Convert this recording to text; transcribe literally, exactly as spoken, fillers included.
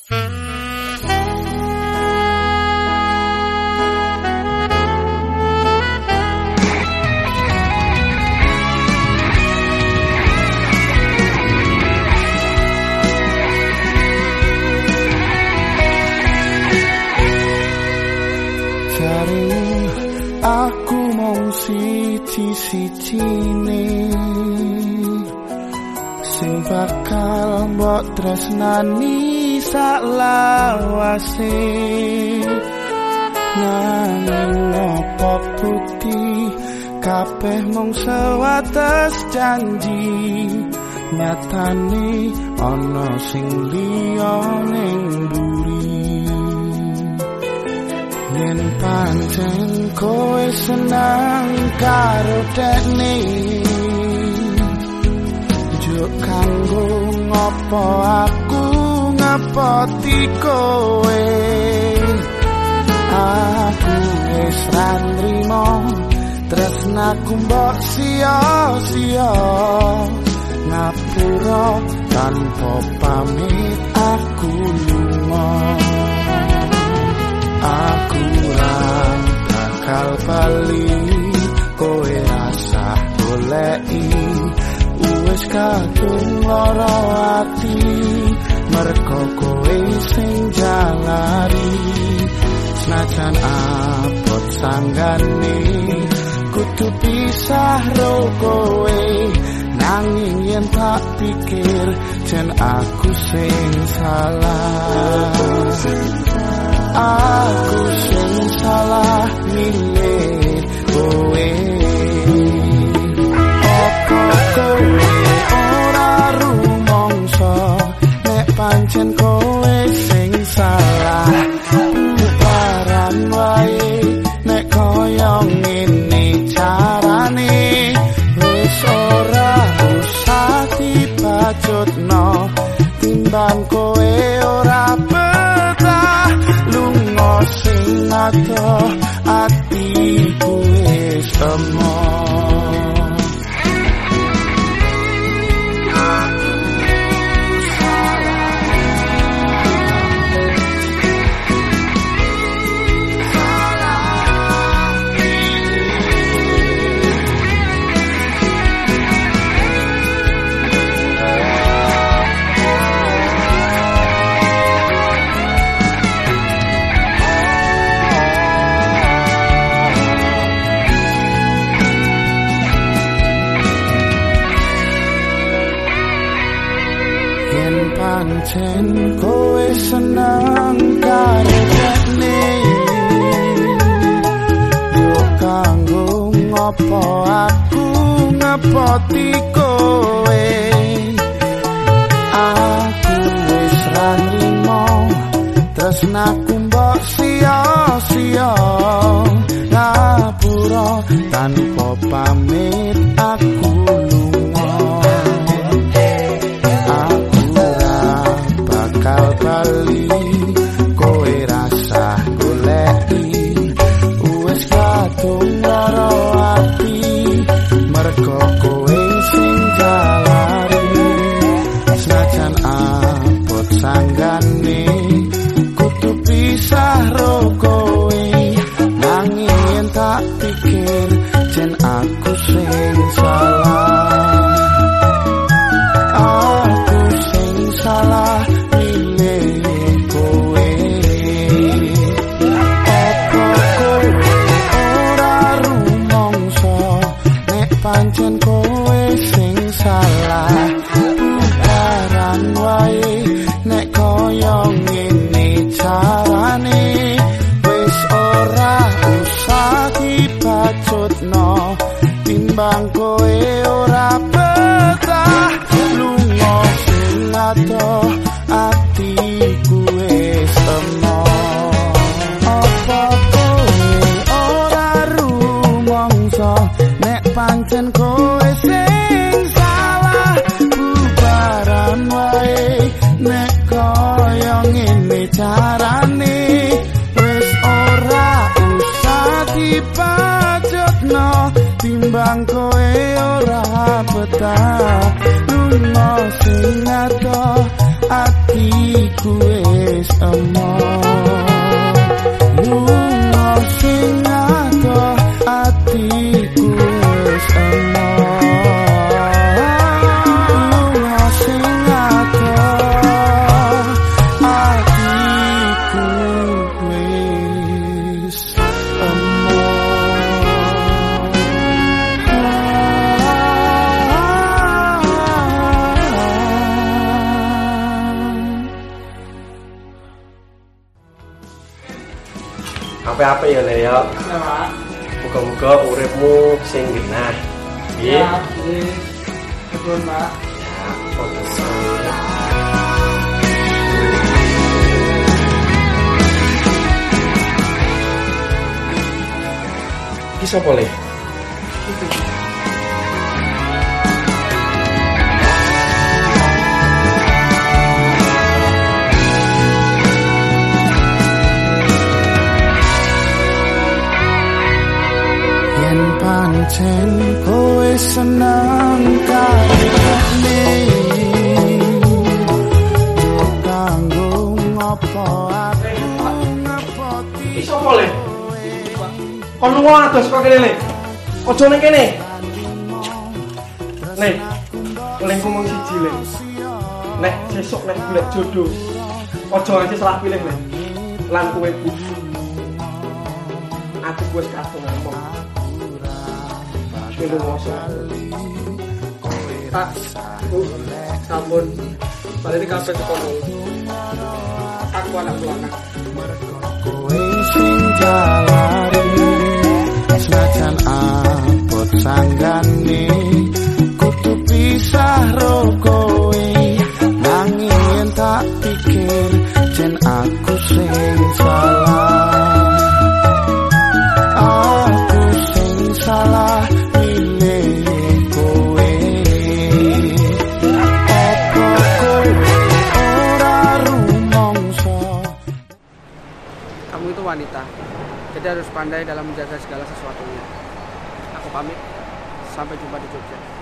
Aku mung siji-sijine sing bakal mbok tresnani saklawase. Nanging apa bukti kabeh mung sewates janji, nyatane ana sing liya ning mburi. Yen pancen kowe senang karo dekne, juk kanggo ngopo aku ngepoti kowe. Aku wis ra nrimo tresnaku mbok sia-sia, ngapura tanpa pamit aku lunga. Aku ra bakal bali, kowe rasa goleki, wis kadung lara ati, mergo kowe sing jalari. Senajan abot sanggane kudu pisah ro kowe, nanging yen tak pikir jen aku sing salah. Aku sing salah milih kowe. Apa kowe ora rumangsa nek pancen kowe sing salah? Bubaran wae nek koyo ngene carane, wis ora usah dibajutno, timbang kowe ora sing ato atiku wis temo. Pancen kowe senang karo dekne, yo kanggo ngopo aku ngepoti kowe. Aku wis ra nrimo tresnaku mbok sia-sia, ngapura tanpa pamit aku lunga. Bakal bali, kowe rasa goleki, wis kadung lara ati, mergo kowe sing jalari. Senajan abot sanggane kudu pisah ro kowe, nanging yen tak pikir jen aku sing salah. Aku sing salah pancen kowe sing salah. Bubaran wae nek koyo ngene carane, wis ora usah dibajutno, timbang kowe ora betah lunga sing ato atiku wis temo. Apa kowe ora rumangsa nek pancen kowe sing salah? Bubaran wae nek koyo ngene carane, wis ora usah dipajutno, timbang kowe ora betah lunga sing ato atiku wis Ape-ape ya Le ya. Nah, Muga-muga uripmu sing genah. Nggih. ya, ini betul Pak. Ya, foto sih. Iki sapa Le? Yen pancen kowe seneng karepne yo kanggo ngopo aku ngapoti Iki sapa Le? Kon lunga ados kok kene Le. Aja ning kene. Le. Oleh ngomong siji Le. Nek sesuk nek golek jodoh. Aja nganti salah pilih Le. Lan kowe kudu. Aku wis katon ngomong. Wis ngoso. Pak, Bu, sampun. Balik kabeh tekan. Aku anak bulanan. kowe sing jalari senajan abot sanggane kudu pisah ro kowe nanging yen tak pikir jen aku sing salah aku sing salah milih kowe apa kowe ora rumangsa. Kamu itu wanita, jadi harus pandai dalam menjaga segala sesuatunya. Aku pamit, sampai jumpa di Jogja.